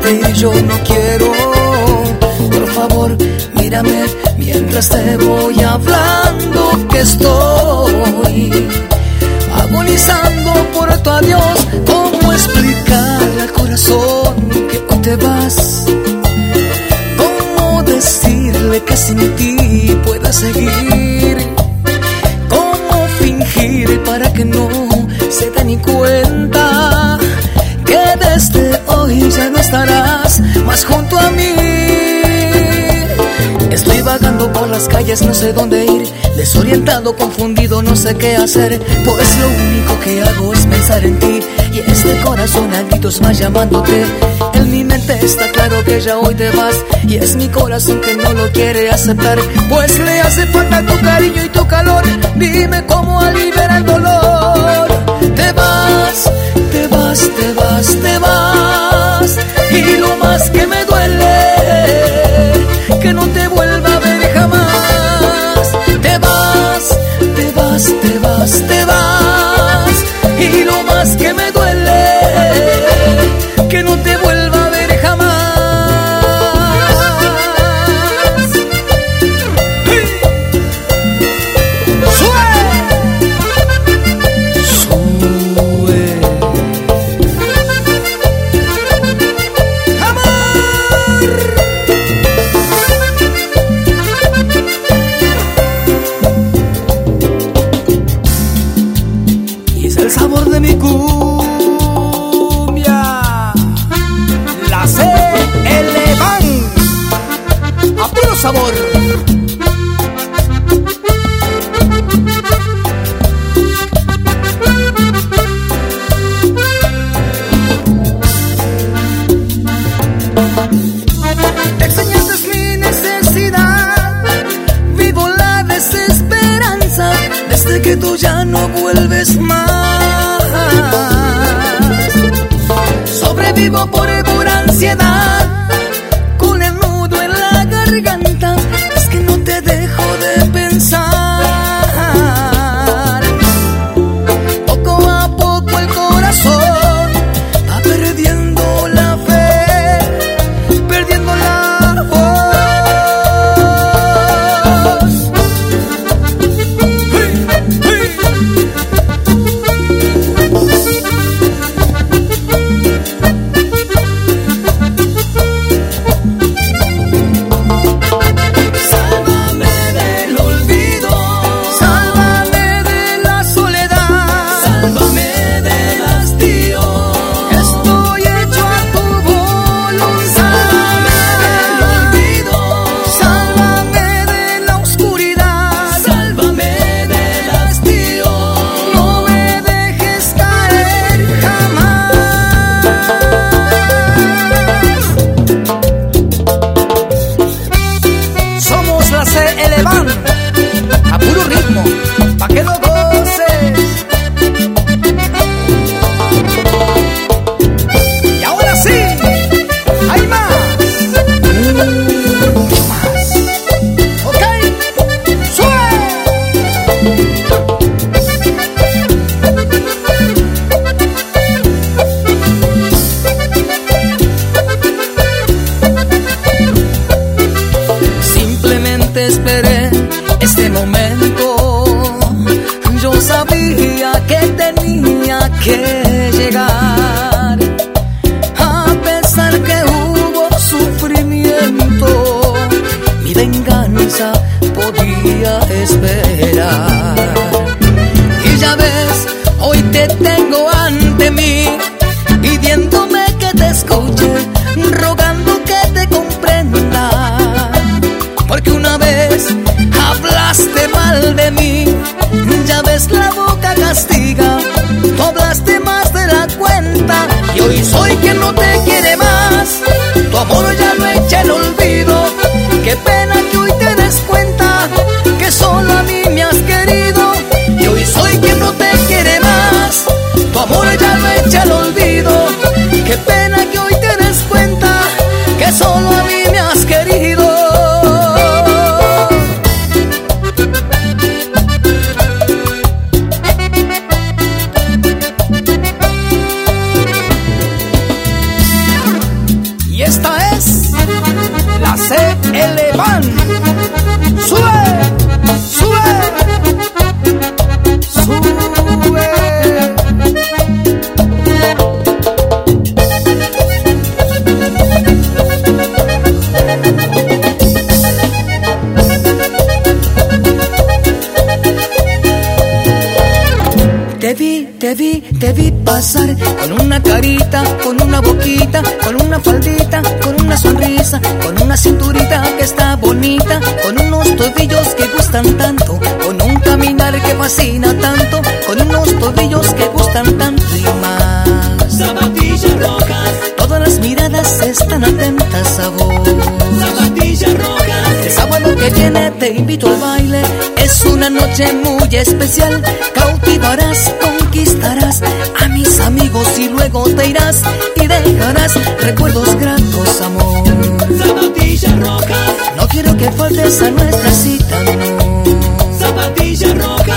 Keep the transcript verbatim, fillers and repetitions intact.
y yo no quiero. Por favor, mírame mientras te voy hablando que estoy agonizando por tu adiós. ¿Cómo explicarle al corazón que hoy te vas? ¿Cómo decirle que sin ti pueda seguir? ¿Cómo fingir para que no se dé ni cuenta que desde hoy ya no estarás más junto a mí? Estoy vagando por las calles, no sé dónde ir, desorientado, confundido, no sé qué hacer, pues lo único que hago es pensar en ti, y este corazón a gritos va llamándote. En mi mente está claro que ya hoy te vas, y es mi corazón que no lo quiere aceptar, pues le hace falta tu cariño y tu calor. Dime cómo aliviar el dolor. Te vas, te vas, te vas, te vas, y lo más que me duele, que no te vuelva a ver jamás. Te vas, te vas, te vas, te vas, y lo más que me duele, que no te vuelva a ver jamás. El sabor de mi cumbia la se elevan a puro sabor. Te extrañas es mi necesidad, vivo la desesperanza desde que tú ya no vuelves más. Sobrevivo por pura ansiedad, con el nudo en la garganta, es que no te dejo de pensar. Poco a poco el corazón va perdiendo la fe, perdiendo la voz. ¡Hey, hey! A puro ritmo, pa' que lo goces. Y ahora sí, hay más, mucho más. Ok, suave. Simplemente esperé este momento, yo sabía que tenía que llegar, a pesar que hubo sufrimiento, mi venganza podía esperar. Y ya ves, hoy te tengo ante mí, pidiéndome que te escuche, rogando que te comprenda, porque una vez hablaste mal de mí, ya ves la boca castiga, tú hablaste más de la cuenta, y hoy soy quien no te quiere más, tu amor ya lo echa el olvido, qué pena que hoy te des cuenta, que solo a mí me has querido, y hoy soy quien no te quiere más, tu amor ya lo echa el olvido, qué pena que hoy te des cuenta, que solo a mí me has querido. Elevan. Sube, sube, sube. Te vi, te vi, te vi pasar con una carita, con una boquita, con una faldita, con una sonrisa, con una cinturita que está bonita, con unos tobillos que gustan tanto, con un caminar que fascina tanto, con unos tobillos que gustan tanto y más. Zapatillas rojas, todas las miradas están atentas a vos. Zapatillas rojas, el sábado que viene te invito al baile, es una noche muy especial. Cautivarás, conquistarás a mis amigos y luego te irás y dejarás recuerdos gratos, amor. Zapatillas rojas, no quiero que faltes a nuestra cita, no. Zapatillas rojas,